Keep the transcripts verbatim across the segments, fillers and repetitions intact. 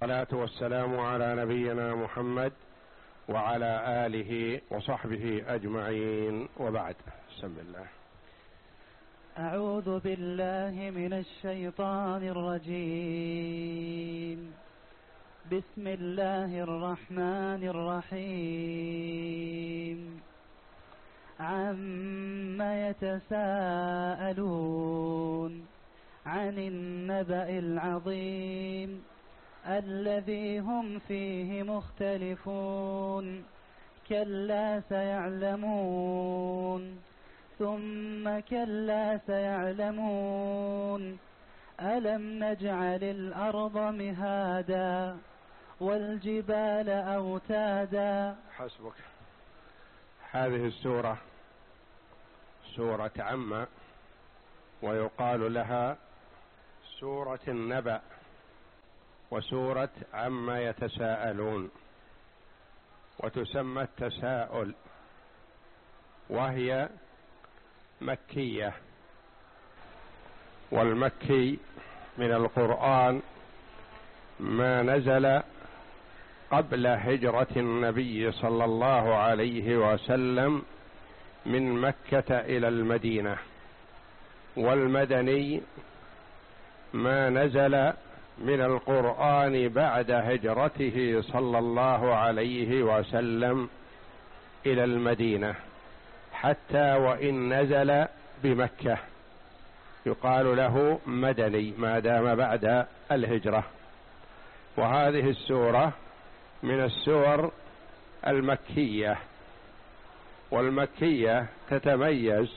والصلاة والسلام على نبينا محمد وعلى آله وصحبه أجمعين، وبعد. بسم الله. أعوذ بالله من الشيطان الرجيم. بسم الله الرحمن الرحيم. عما يتساءلون عن النبأ العظيم الذي هم فيه مختلفون. كلا سيعلمون ثم كلا سيعلمون ألم نجعل الأرض مهادا والجبال أوتادا. حسبك. هذه السورة سورة عم، ويقال لها سورة النبأ وسورة عما يتساءلون، وتسمى التساؤل، وهي مكية. والمكي من القرآن ما نزل قبل هجرة النبي صلى الله عليه وسلم من مكة إلى المدينة، والمدني ما نزل من القرآن بعد هجرته صلى الله عليه وسلم إلى المدينة، حتى وإن نزل بمكة يقال له مدني ما دام بعد الهجرة. وهذه السورة من السور المكية، والمكية تتميز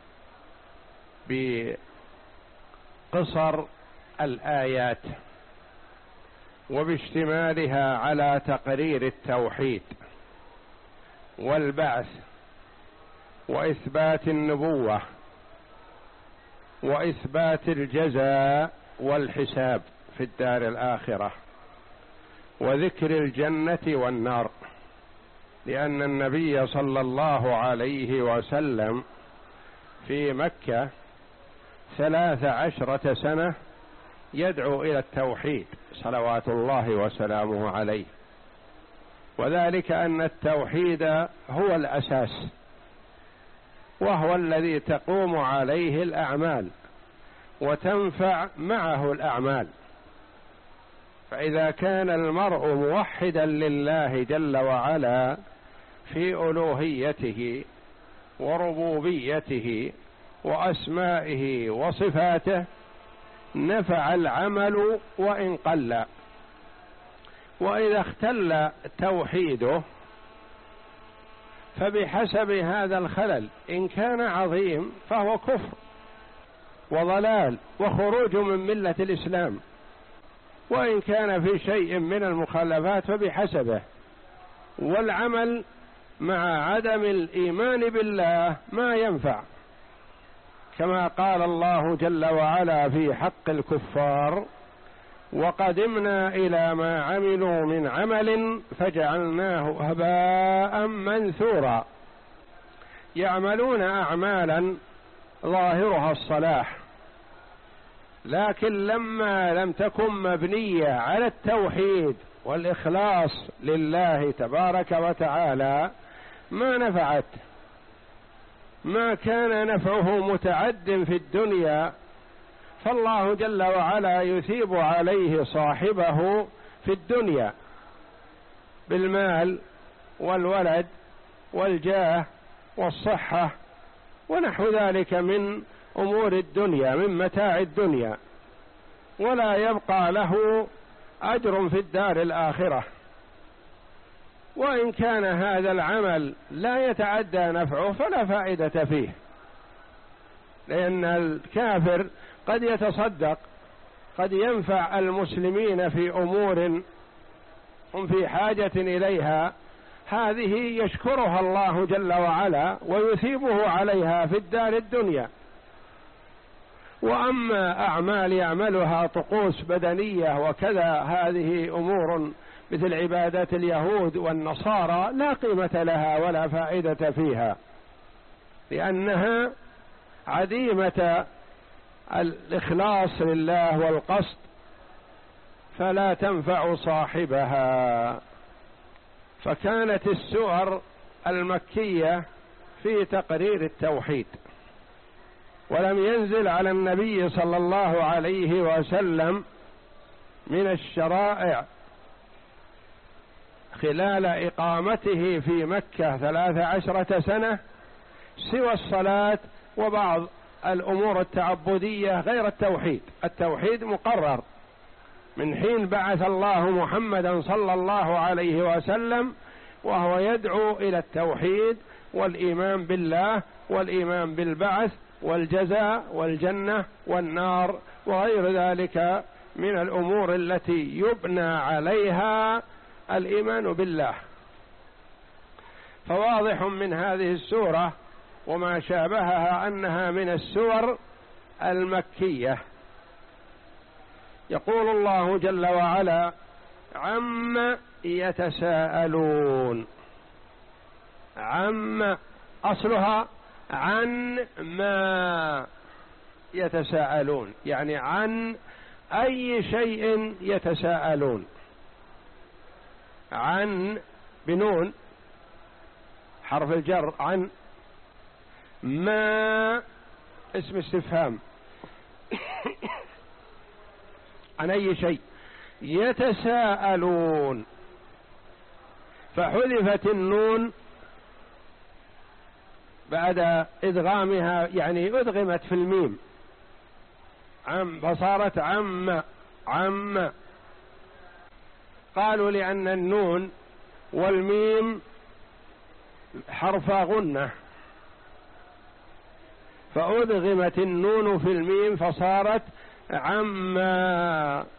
بقصر الآيات وباشتمالها على تقرير التوحيد والبعث وإثبات النبوة وإثبات الجزاء والحساب في الدار الآخرة وذكر الجنة والنار، لأن النبي صلى الله عليه وسلم في مكة ثلاث عشرة سنة يدعو إلى التوحيد صلوات الله وسلامه عليه، وذلك أن التوحيد هو الأساس، وهو الذي تقوم عليه الأعمال وتنفع معه الأعمال. فإذا كان المرء موحدا لله جل وعلا في ألوهيته وربوبيته وأسمائه وصفاته نفع العمل وإن قل. وإذا اختل توحيده فبحسب هذا الخلل، إن كان عظيم فهو كفر وضلال وخروج من ملة الإسلام، وإن كان في شيء من المخالفات فبحسبه. والعمل مع عدم الإيمان بالله ما ينفع، كما قال الله جل وعلا في حق الكفار: وقدمنا إلى ما عملوا من عمل فجعلناه هباء منثورا. يعملون أعمالا ظاهرها الصلاح، لكن لما لم تكن مبنية على التوحيد والإخلاص لله تبارك وتعالى ما نفعت، ما كان نفعه متعد في الدنيا، فالله جل وعلا يثيب عليه صاحبه في الدنيا بالمال والولد والجاه والصحة ونحو ذلك من أمور الدنيا من متاع الدنيا، ولا يبقى له أجر في الدار الآخرة. وإن كان هذا العمل لا يتعدى نفعه فلا فائدة فيه، لأن الكافر قد يتصدق، قد ينفع المسلمين في أمور هم في حاجة إليها، هذه يشكرها الله جل وعلا ويثيبه عليها في الدار الدنيا. وأما أعمال يعملها طقوس بدنية وكذا، هذه أمور مثل عبادات اليهود والنصارى لا قيمة لها ولا فائدة فيها، لأنها عديمة الإخلاص لله والقصد فلا تنفع صاحبها. فكانت السور المكية في تقرير التوحيد، ولم ينزل على النبي صلى الله عليه وسلم من الشرائع خلال إقامته في مكة ثلاث عشرة سنة سوى الصلاة وبعض الأمور التعبدية غير التوحيد. التوحيد مقرر من حين بعث الله محمدا صلى الله عليه وسلم، وهو يدعو إلى التوحيد والإيمان بالله والإيمان بالبعث والجزاء والجنة والنار وغير ذلك من الأمور التي يبنى عليها الإيمان بالله. فواضح من هذه السورة وما شابهها أنها من السور المكية. يقول الله جل وعلا: عما يتساءلون. عم أصلها عن ما يتساءلون، يعني عن أي شيء يتساءلون. عن بنون حرف الجر، عن ما اسم استفهام عن أي شيء يتساءلون، فحذفت النون بعد إدغامها، يعني أدغمت في الميم عم، فصارت عم عم. قالوا لأن النون والميم حرف غنة، فأدغمت النون في الميم فصارت عما،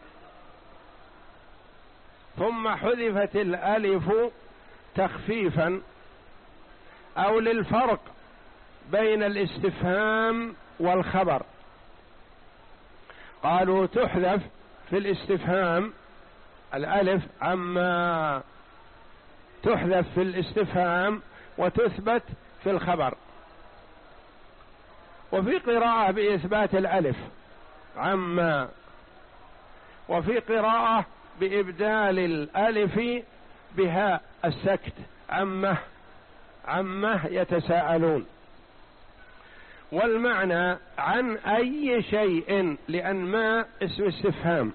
ثم حذفت الألف تخفيفا أو للفرق بين الاستفهام والخبر. قالوا تحذف في الاستفهام الألف عما، تحذف في الاستفهام وتثبت في الخبر. وفي قراءة بإثبات الألف عما، وفي قراءة بإبدال الألف بهاء السكت عمه عمه يتساءلون. والمعنى عن أي شيء، لأن ما اسم استفهام،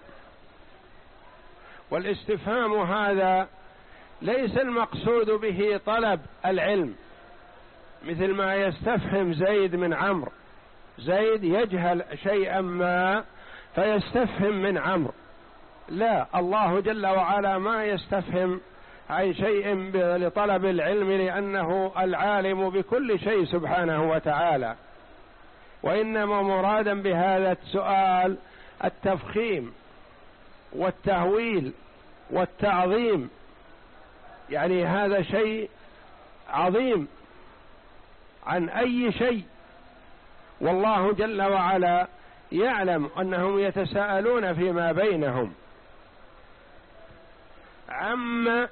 والاستفهام هذا ليس المقصود به طلب العلم، مثل ما يستفهم زيد من عمرو. زيد يجهل شيئا ما فيستفهم من عمرو، لا، الله جل وعلا ما يستفهم عن شيء لطلب العلم، لأنه العالم بكل شيء سبحانه وتعالى. وإنما مرادا بهذا السؤال التفخيم والتهويل والتعظيم، يعني هذا شيء عظيم عن أي شيء، والله جل وعلا يعلم أنهم يتساءلون فيما بينهم. عما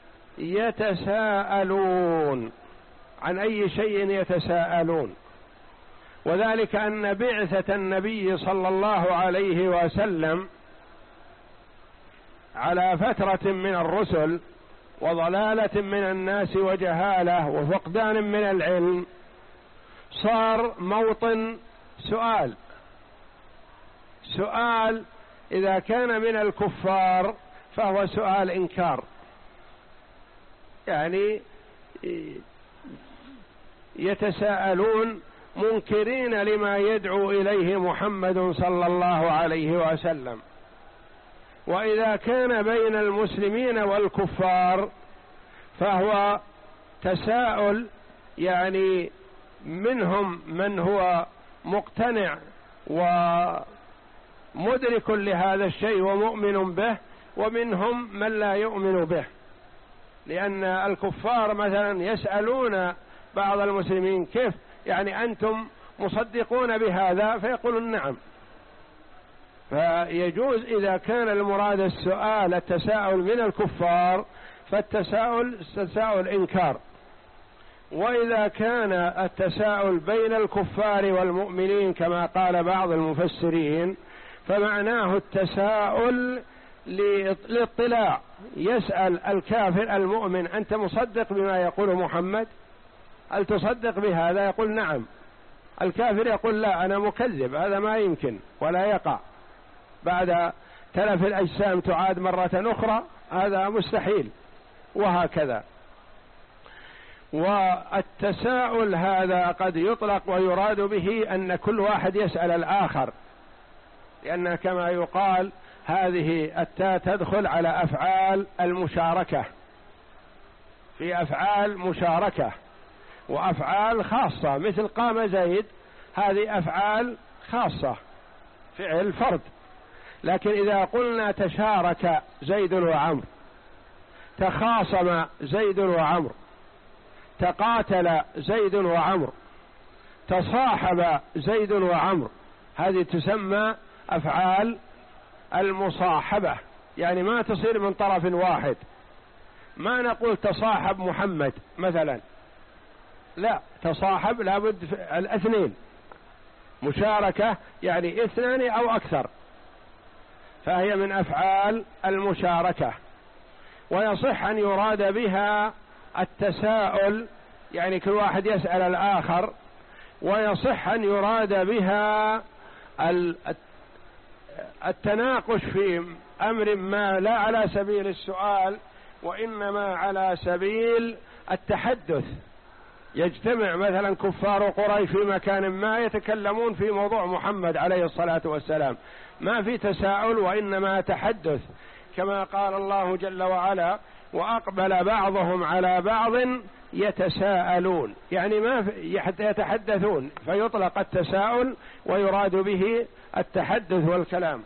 يتساءلون، عن أي شيء يتساءلون. وذلك أن بعثة النبي صلى الله عليه وسلم على فترة من الرسل وضلالة من الناس وجهالة وفقدان من العلم صار موطن سؤال. سؤال إذا كان من الكفار فهو سؤال إنكار، يعني يتساءلون منكرين لما يدعو إليه محمد صلى الله عليه وسلم. وإذا كان بين المسلمين والكفار فهو تساؤل، يعني منهم من هو مقتنع ومدرك لهذا الشيء ومؤمن به، ومنهم من لا يؤمن به. لأن الكفار مثلا يسألون بعض المسلمين: كيف يعني أنتم مصدقون بهذا؟ فيقولون نعم. فيجوز إذا كان المراد السؤال التساؤل من الكفار فالتساؤل تساؤل إنكار، وإذا كان التساؤل بين الكفار والمؤمنين كما قال بعض المفسرين فمعناه التساؤل للاطلاع يسأل الكافر المؤمن: أنت مصدق بما يقول محمد؟ هل تصدق بهذا؟ يقول نعم. الكافر يقول لا، أنا مكذب، هذا ما يمكن ولا يقع، بعد تلف الأجسام تعاد مرة أخرى، هذا مستحيل، وهكذا. والتساؤل هذا قد يطلق ويراد به أن كل واحد يسأل الآخر، لأن كما يقال هذه التاء تدخل على أفعال المشاركة، في أفعال مشاركة وأفعال خاصة، مثل قام زيد، هذه أفعال خاصة، فعل فرد. لكن إذا قلنا تشارك زيد وعمر، تخاصم زيد وعمر، تقاتل زيد وعمر، تصاحب زيد وعمر، هذه تسمى أفعال المصاحبة، يعني ما تصير من طرف واحد. ما نقول تصاحب محمد مثلا، لا، تصاحب لابد الاثنين، مشاركة يعني اثنان أو أكثر، فهي من أفعال المشاركة. ويصح أن يراد بها التساؤل، يعني كل واحد يسأل الآخر، ويصح أن يراد بها التناقش في أمر ما لا على سبيل السؤال، وإنما على سبيل التحدث. يجتمع مثلا كفار قريش في مكان ما يتكلمون في موضوع محمد عليه الصلاة والسلام، ما في تساؤل وإنما تحدث، كما قال الله جل وعلا: وأقبل بعضهم على بعض يتساءلون، يعني ما يتحدثون، فيطلق التساؤل ويراد به التحدث والكلام.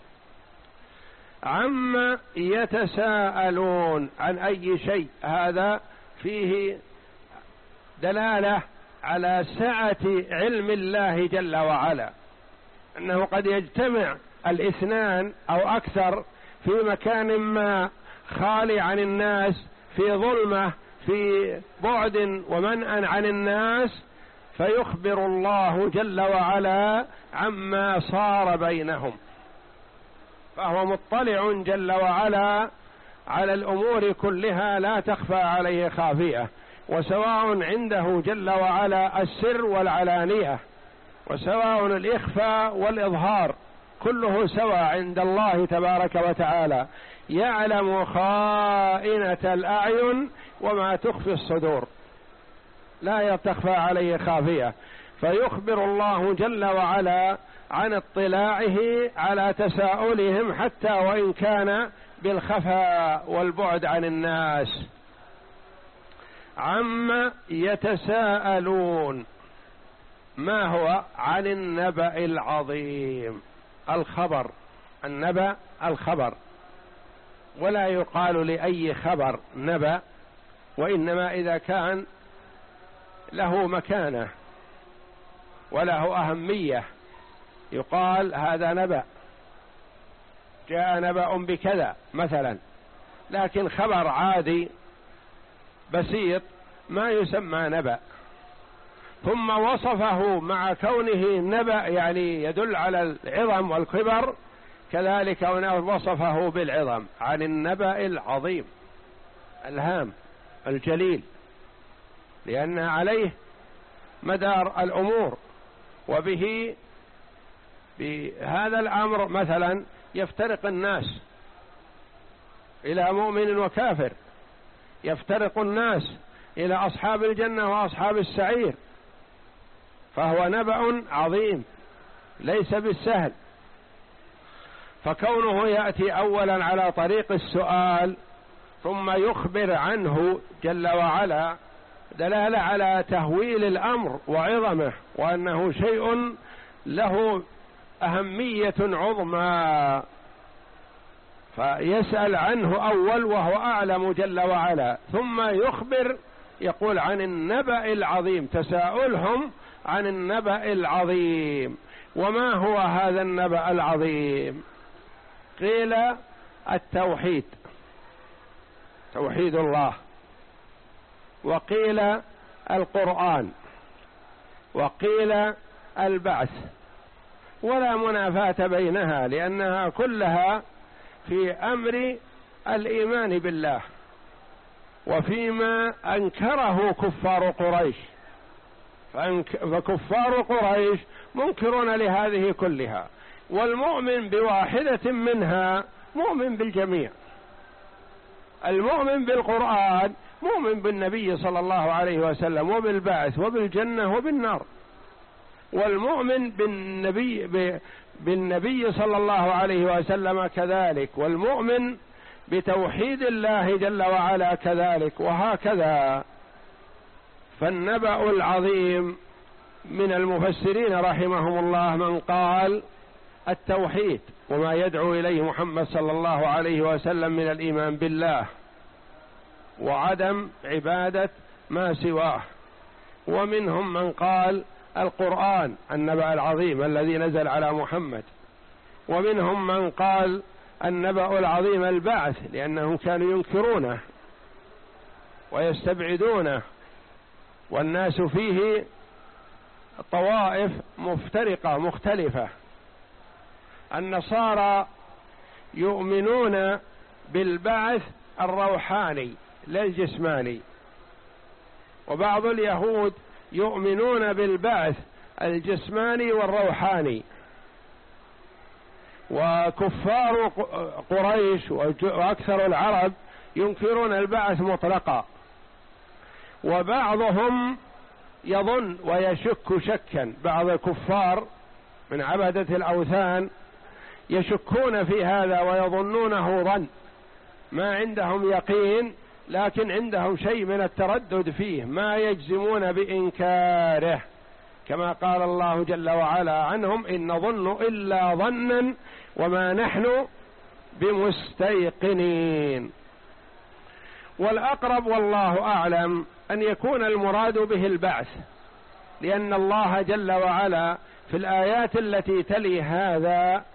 عما يتساءلون، عن أي شيء، هذا فيه دلالة على سعة علم الله جل وعلا، أنه قد يجتمع الاثنان أو أكثر في مكان ما خالي عن الناس، في ظلمة، في بعد ومنأ عن الناس، فيخبر الله جل وعلا عما صار بينهم، فهو مطلع جل وعلا على الأمور كلها، لا تخفى عليه خافية، وسواء عنده جل وعلا السر والعلانية، وسواء الإخفاء والإظهار، كله سواء عند الله تبارك وتعالى، يعلم خائنة الأعين وما تخفي الصدور، لا تخفى عليه خافية. فيخبر الله جل وعلا عن اطلاعه على تساؤلهم، حتى وإن كان بالخفاء والبعد عن الناس. عما يتساءلون، ما هو؟ عن النبأ العظيم، الخبر، النبأ الخبر، ولا يقال لأي خبر نبأ، وإنما إذا كان له مكانة وله أهمية يقال هذا نبأ، جاء نبأ بكذا مثلا. لكن خبر عادي بسيط ما يسمى نبأ. ثم وصفه مع كونه نبأ يعني يدل على العظم والكبر، كذلك وصفه بالعظم، عن النبأ العظيم الهام الجليل، لأن عليه مدار الأمور، وبه بهذا الأمر مثلا يفترق الناس إلى مؤمن وكافر، يفترق الناس إلى أصحاب الجنة وأصحاب السعير، فهو نبأ عظيم ليس بالسهل. فكونه يأتي أولا على طريق السؤال ثم يخبر عنه جل وعلا دلالة على تهويل الأمر وعظمه، وأنه شيء له أهمية عظمى، فيسأل عنه أول وهو أعلم جل وعلا، ثم يخبر يقول عن النبأ العظيم، تساؤلهم عن النبأ العظيم. وما هو هذا النبأ العظيم؟ قيل التوحيد، توحيد الله، وقيل القرآن، وقيل البعث، ولا منافاة بينها، لأنها كلها في أمر الإيمان بالله وفيما أنكره كفار قريش، فكفار قريش منكرون لهذه كلها، والمؤمن بواحدة منها مؤمن بالجميع. المؤمن بالقرآن مؤمن بالنبي صلى الله عليه وسلم وبالبعث وبالجنة وبالنار، والمؤمن بالنبي بالنبي صلى الله عليه وسلم كذلك، والمؤمن بتوحيد الله جل وعلا كذلك، وهكذا. فالنبأ العظيم من المفسرين رحمهم الله من قال التوحيد وما يدعو إليه محمد صلى الله عليه وسلم من الإيمان بالله وعدم عبادة ما سواه، ومنهم من قال القرآن النبأ العظيم الذي نزل على محمد، ومنهم من قال النبأ العظيم البعث لأنهم كانوا ينكرونه ويستبعدونه، والناس فيه طوائف مفترقة مختلفة. النصارى يؤمنون بالبعث الروحاني لا الجسماني، وبعض اليهود يؤمنون بالبعث الجسماني والروحاني، وكفار قريش وأكثر العرب ينكرون البعث مطلقا، وبعضهم يظن ويشك شكا، بعض الكفار من عبدة الأوثان يشكون في هذا ويظنونه ظن، ما عندهم يقين لكن عندهم شيء من التردد فيه، ما يجزمون بإنكاره، كما قال الله جل وعلا عنهم إن نظن إلا ظنا وما نحن بمستيقنين. والأقرب والله أعلم أن يكون المراد به البعث، لأن الله جل وعلا في الآيات التي تلي هذا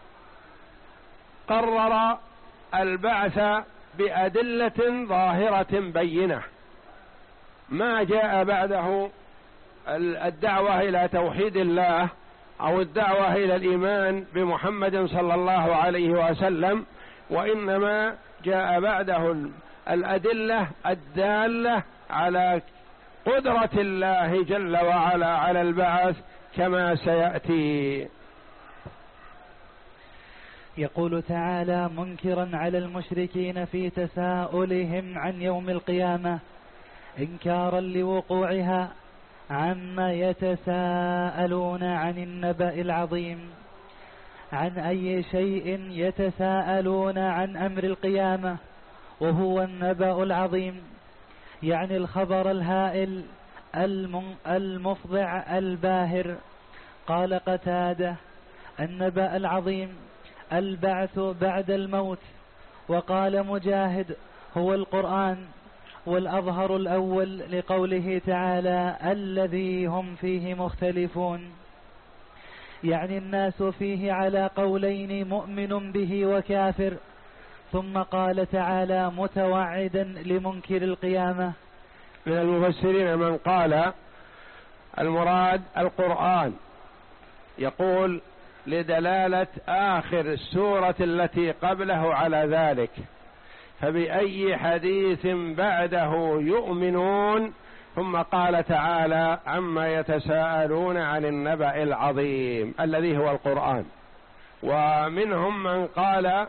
قرر البعث بأدلة ظاهرة بينة، ما جاء بعده الدعوة إلى توحيد الله أو الدعوة إلى الإيمان بمحمد صلى الله عليه وسلم، وإنما جاء بعده الأدلة الدالة على قدرة الله جل وعلا على البعث كما سيأتي. يقول تعالى منكرا على المشركين في تساؤلهم عن يوم القيامة إنكارا لوقوعها عما يتساءلون عن النبأ العظيم. عن أي شيء يتساءلون؟ عن أمر القيامة وهو النبأ العظيم، يعني الخبر الهائل المفضع الباهر. قال قتادة النبأ العظيم البعث بعد الموت، وقال مجاهد هو القرآن، والأظهر الأول لقوله تعالى الذي هم فيه مختلفون، يعني الناس فيه على قولين مؤمن به وكافر. ثم قال تعالى متوعدا لمنكر القيامة. من المفسرين من قال المراد القرآن، يقول لدلالة آخر السورة التي قبله على ذلك، فبأي حديث بعده يؤمنون. ثم قال تعالى عما يتساءلون عن النبأ العظيم الذي هو القرآن. ومنهم من قال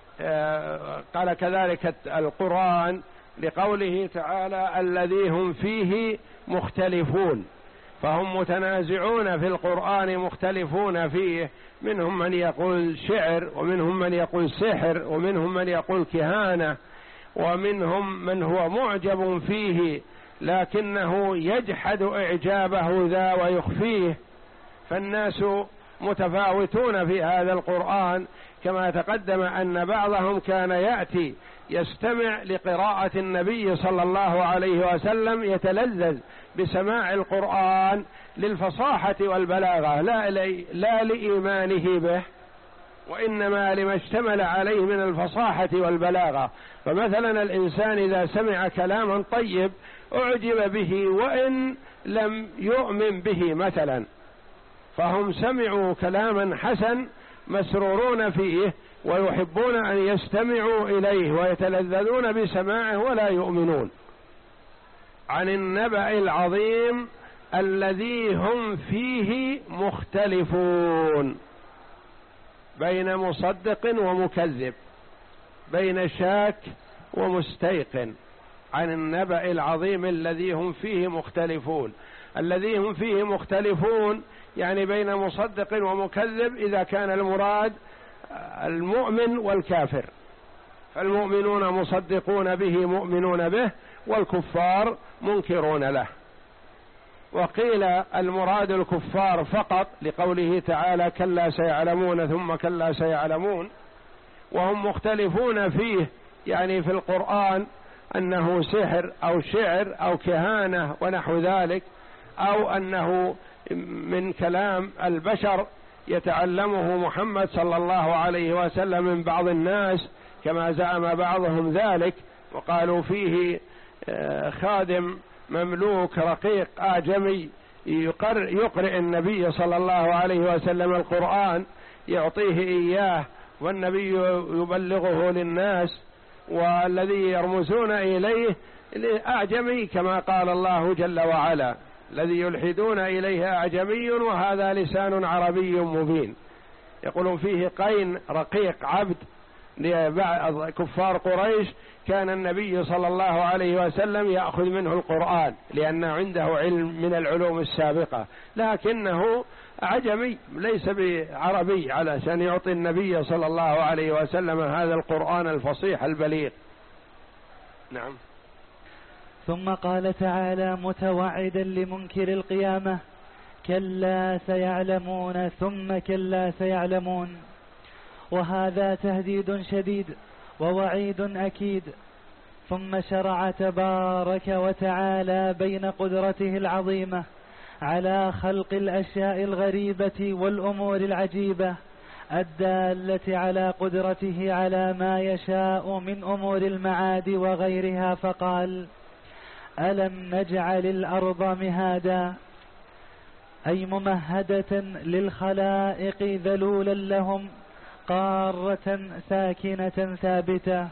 قال كذلك القرآن لقوله تعالى الذي هم فيه مختلفون، فهم متنازعون في القرآن مختلفون فيه، منهم من يقول شعر، ومنهم من يقول سحر، ومنهم من يقول كهانة، ومنهم من هو معجب فيه لكنه يجحد إعجابه ذا ويخفيه. فالناس متفاوتون في هذا القرآن، كما تقدم أن بعضهم كان يأتي يستمع لقراءة النبي صلى الله عليه وسلم يتلذذ بسماع القرآن للفصاحة والبلاغة، لا, لا لإيمانه به، وإنما لما اشتمل عليه من الفصاحة والبلاغة. فمثلا الإنسان إذا سمع كلاما طيب أعجب به وإن لم يؤمن به مثلا، فهم سمعوا كلاما حسن مسرورون فيه ويحبون أن يستمعوا إليه ويتلذذون بسماعه ولا يؤمنون. عن النبأ العظيم الذي هم فيه مختلفون، بين مصدق ومكذب، بين شاك ومستيقن. عن النبأ العظيم الذي هم فيه مختلفون، الذي هم فيه مختلفون يعني بين مصدق ومكذب إذا كان المراد المؤمن والكافر، فالمؤمنون مصدقون به مؤمنون به، والكفار منكرون له. وقيل المراد الكفار فقط لقوله تعالى كلا سيعلمون ثم كلا سيعلمون، وهم مختلفون فيه يعني في القرآن أنه سحر أو شعر أو كهانة ونحو ذلك، أو أنه من كلام البشر يتعلمه محمد صلى الله عليه وسلم من بعض الناس كما زعم بعضهم ذلك، وقالوا فيه خادم مملوك رقيق أعجمي يقرئ النبي صلى الله عليه وسلم القرآن، يعطيه إياه والنبي يبلغه للناس، والذي يرمزون إليه أعجمي كما قال الله جل وعلا الذي يلحدون إليه أعجمي وهذا لسان عربي مبين. يقولون فيه قين رقيق عبد لبعض كفار قريش، كان النبي صلى الله عليه وسلم يأخذ منه القرآن لأن عنده علم من العلوم السابقة، لكنه عجمي ليس بعربي علشان يعطي النبي صلى الله عليه وسلم هذا القرآن الفصيح البليغ. نعم. ثم قال تعالى متوعدا لمنكر القيامة كلا سيعلمون ثم كلا سيعلمون، وهذا تهديد شديد ووعيد أكيد. ثم شرع تبارك وتعالى بين قدرته العظيمة على خلق الأشياء الغريبة والأمور العجيبة الدالة على قدرته على ما يشاء من أمور المعاد وغيرها، فقال ألم نجعل الأرض مهادا، أي ممهدة للخلائق ذلولا لهم قارة ساكنة ثابتة،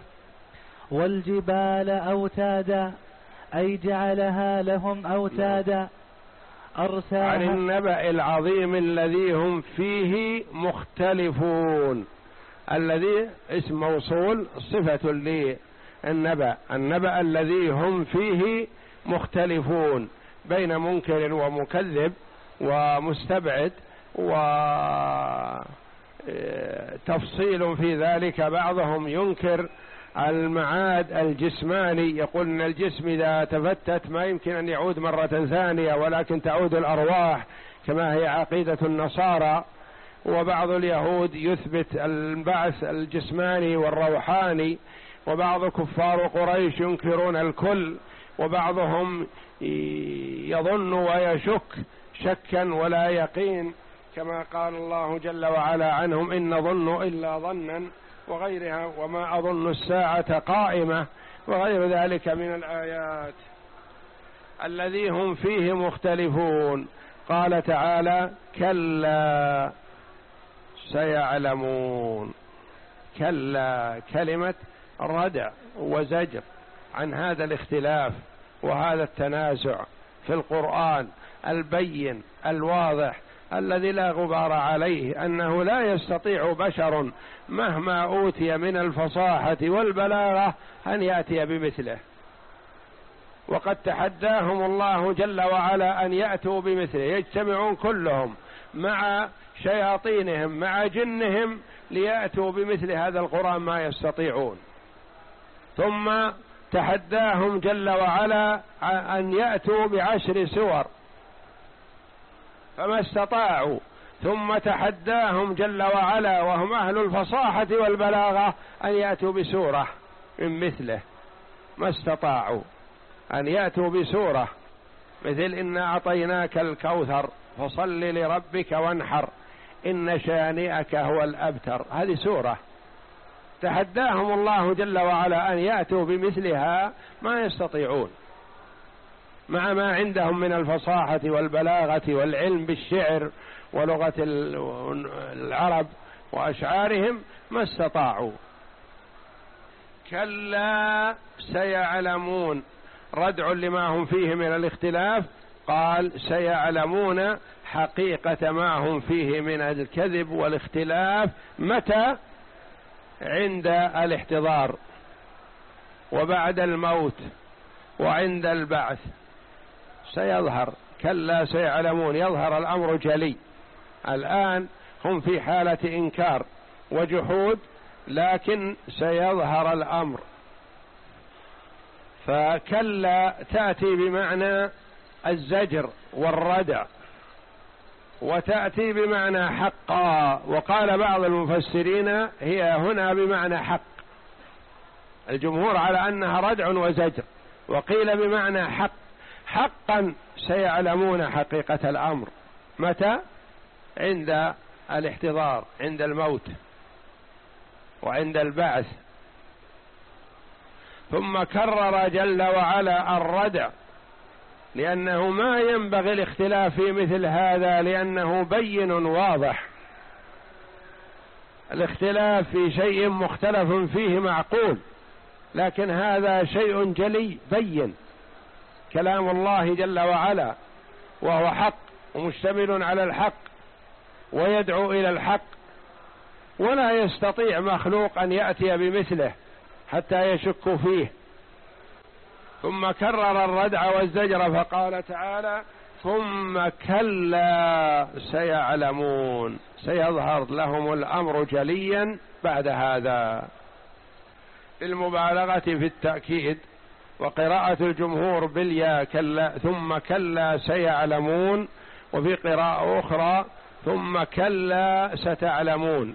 والجبال أوتادا، أي جعلها لهم أوتادا أرساها. عن النبأ العظيم الذي هم فيه مختلفون، الذي اسم موصول صفة للنبأ، النبأ الذي هم فيه مختلفون بين منكر ومكذب ومستبعد، وتفصيل في ذلك. بعضهم ينكر المعاد الجسماني، يقول ان الجسم اذا تفتت ما يمكن ان يعود مرة ثانية ولكن تعود الارواح كما هي عقيدة النصارى. وبعض اليهود يثبت البعث الجسماني والروحاني، وبعض كفار قريش ينكرون الكل، وبعضهم يظن ويشك شكا ولا يقين كما قال الله جل وعلا عنهم إن نظن إلا ظنا وغيرها، وما أظن الساعة قائمة وغير ذلك من الآيات. الذي هم فيه مختلفون. قال تعالى كلا سيعلمون، كلا كلمة ردع وزجر عن هذا الاختلاف وهذا التنازع في القرآن البين الواضح الذي لا غبار عليه، أنه لا يستطيع بشر مهما أوتي من الفصاحة والبلاغة أن يأتي بمثله، وقد تحداهم الله جل وعلا أن يأتوا بمثله، يجتمعون كلهم مع شياطينهم مع جنهم ليأتوا بمثل هذا القرآن ما يستطيعون. ثم تحداهم جل وعلا أن يأتوا بعشر سور فما استطاعوا، ثم تحداهم جل وعلا وهم أهل الفصاحة والبلاغة أن يأتوا بسورة من مثله، ما استطاعوا أن يأتوا بسورة مثل إنا أعطيناك الكوثر فصل لربك وانحر إن شانئك هو الأبتر، هذه سورة تحداهم الله جل وعلا أن يأتوا بمثلها ما يستطيعون، مع ما عندهم من الفصاحة والبلاغة والعلم بالشعر ولغة العرب وأشعارهم ما استطاعوا. كلا سيعلمون، ردع لما هم فيه من الاختلاف، قال سيعلمون حقيقة ما هم فيه من الكذب والاختلاف. متى؟ عند الاحتضار وبعد الموت وعند البعث سيظهر. كلا سيعلمون، يظهر الأمر جلي. الآن هم في حالة إنكار وجحود، لكن سيظهر الأمر. فكلا تأتي بمعنى الزجر والردع، وتأتي بمعنى حقا، وقال بعض المفسرين هي هنا بمعنى حق. الجمهور على أنها ردع وزجر، وقيل بمعنى حق. حقا سيعلمون حقيقة الأمر. متى؟ عند الاحتضار، عند الموت وعند البعث. ثم كرر جل وعلا الردع، لأنه ما ينبغي الاختلاف في مثل هذا، لأنه بين واضح. الاختلاف في شيء مختلف فيه معقول، لكن هذا شيء جلي بين، كلام الله جل وعلا، وهو حق ومشتمل على الحق ويدعو إلى الحق، ولا يستطيع مخلوق أن يأتي بمثله حتى يشك فيه. ثم كرر الردع والزجر فقال تعالى ثم كلا سيعلمون، سيظهر لهم الأمر جليا بعد هذا. المبالغة في التأكيد، وقراءة الجمهور بالياء كلا ثم كلا سيعلمون، وفي قراءة أخرى ثم كلا ستعلمون.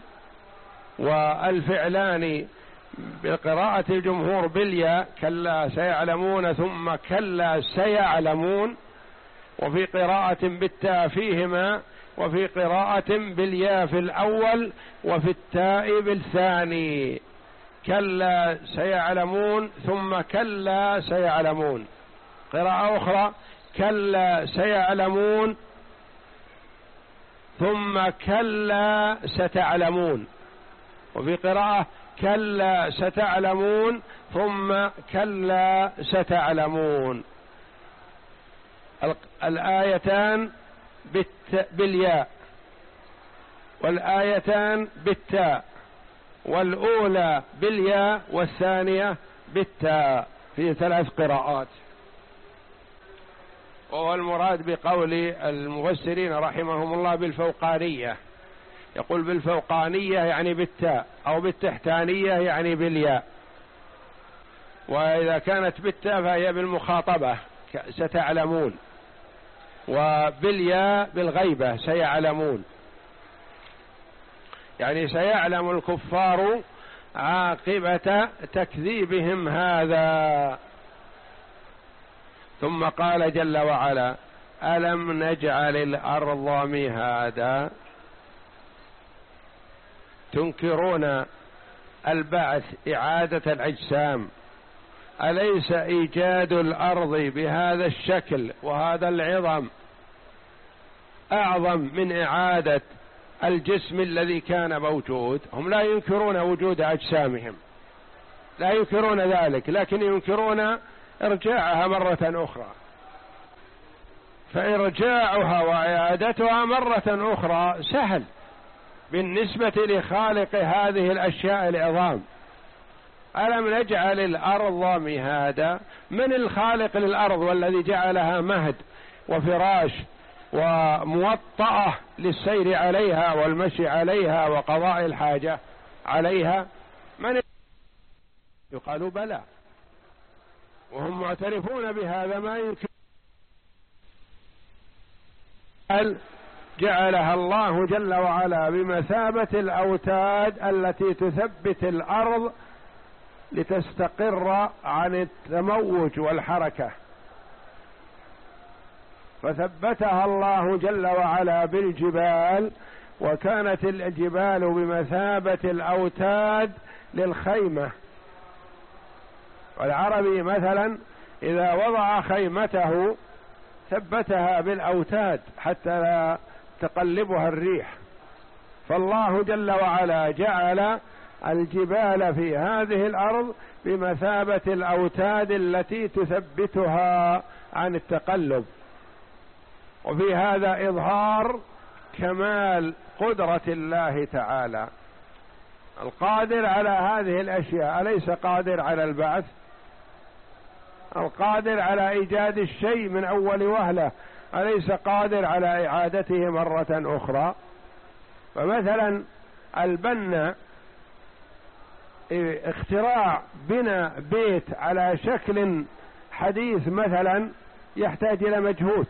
والفعلان بقراءة الجمهور بالياء كلا سيعلمون ثم كلا سيعلمون، وفي قراءة بالتاء فيهما، وفي قراءة بالياء في الأول وفي التاء بالثاني. كلا سيعلمون ثم كلا سيعلمون. قراءة أخرى كلا سيعلمون ثم كلا ستعلمون، وفي قراءة كلا ستعلمون ثم كلا ستعلمون. الآيتان بالياء والآيتان بالتاء، والأولى بالياء والثانية بالتاء، في ثلاث قراءات. وهو المراد بقول المفسرين رحمهم الله بالفوقانية، يقول بالفوقانية يعني بالتاء، أو بالتحتانية يعني بالياء. وإذا كانت بالتاء فهي بالمخاطبة ستعلمون، وبالياء بالغيبة سيعلمون، يعني سيعلم الكفار عاقبة تكذيبهم هذا. ثم قال جل وعلا ألم نجعل الأرض مهادا. تنكرون البعث، إعادة الأجسام. أليس إيجاد الأرض بهذا الشكل وهذا العظم أعظم من إعادة الجسم الذي كان موجود؟ هم لا ينكرون وجود أجسامهم، لا ينكرون ذلك، لكن ينكرون إرجاعها مرة أخرى. فإرجاعها وإعادتها مرة أخرى سهل بالنسبة لخالق هذه الأشياء العظام. ألم نجعل الأرض مهادا؟ من الخالق للأرض والذي جعلها مهد وفراش وموطأة للسير عليها والمشي عليها وقضاء الحاجة عليها؟ من؟ يقال بلى، وهم معترفون بهذا. ما يمكن جعلها الله جل وعلا بمثابة الأوتاد التي تثبت الأرض لتستقر عن التموج والحركة، فثبتها الله جل وعلا بالجبال، وكانت الجبال بمثابة الأوتاد للخيمة. والعربي مثلا إذا وضع خيمته ثبتها بالأوتاد حتى لا تقلبها الريح، فالله جل وعلا جعل الجبال في هذه الأرض بمثابة الأوتاد التي تثبتها عن التقلب، وفي هذا إظهار كمال قدرة الله تعالى القادر على هذه الأشياء. أليس قادر على البعث؟ القادر على إيجاد الشيء من أول وهلة، أليس قادر على إعادته مرة أخرى؟ فمثلا البنا، اختراع بناء بيت على شكل حديث مثلا يحتاج إلى مجهود،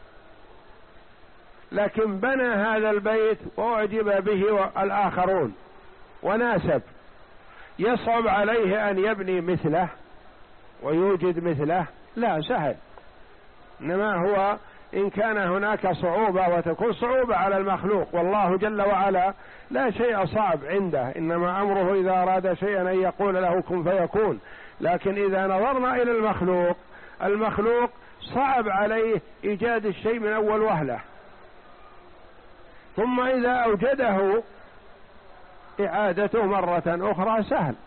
لكن بنى هذا البيت وأعجب به الآخرون وناسب. يصعب عليه أن يبني مثله ويوجد مثله؟ لا، سهل. إنما هو إن كان هناك صعوبة وتكون صعوبة على المخلوق، والله جل وعلا لا شيء صعب عنده، إنما أمره إذا أراد شيئا أن يقول له كن فيكون. لكن إذا نظرنا إلى المخلوق، المخلوق صعب عليه إيجاد الشيء من أول وهلة، ثم إذا أوجده إعادته مرة أخرى سهل.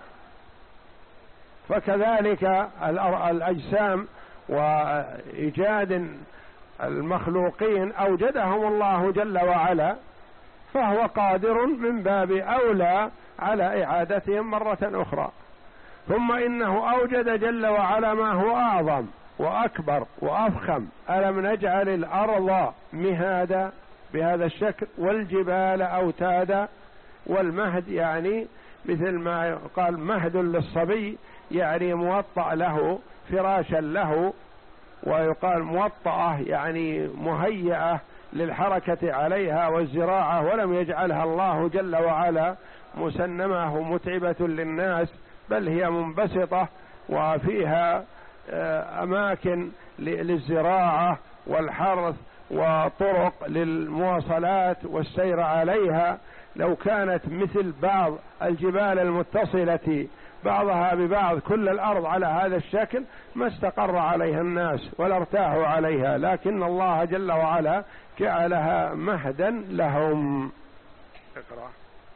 فكذلك الأجسام وإيجاد المخلوقين أوجدهم الله جل وعلا، فهو قادر من باب أولى على إعادتهم مرة أخرى. ثم إنه أوجد جل وعلا ما هو أعظم وأكبر وأفخم. ألم نجعل الأرض مهادا بهذا الشكل والجبال أوتادا؟ والمهد يعني مثل ما قال مهد للصبي، يعني موطأ له، فراشا له، ويقال موطأة يعني مهيئة للحركة عليها والزراعة، ولم يجعلها الله جل وعلا مسنمة متعبة للناس، بل هي منبسطة وفيها أماكن للزراعة والحرث وطرق للمواصلات والسير عليها. لو كانت مثل بعض الجبال المتصلة بعضها ببعض كل الأرض على هذا الشكل ما استقر عليها الناس ولا ارتاحوا عليها، لكن الله جل وعلا جعلها مهدا لهم. اقرأ.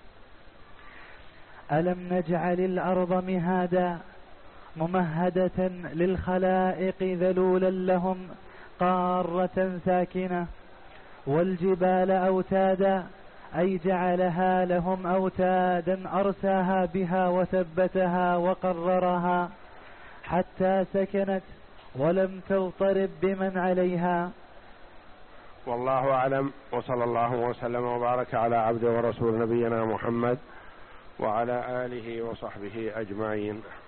ألم نجعل الأرض مهادا ممهدة للخلائق ذلولا لهم قارة ساكنة، والجبال أوتادا أي جعلها لهم أوتادا أرساها بها وثبتها وقررها حتى سكنت ولم تضطرب بمن عليها. والله أعلم، وصلى الله وسلم وبارك على عبده ورسول نبينا محمد وعلى آله وصحبه أجمعين.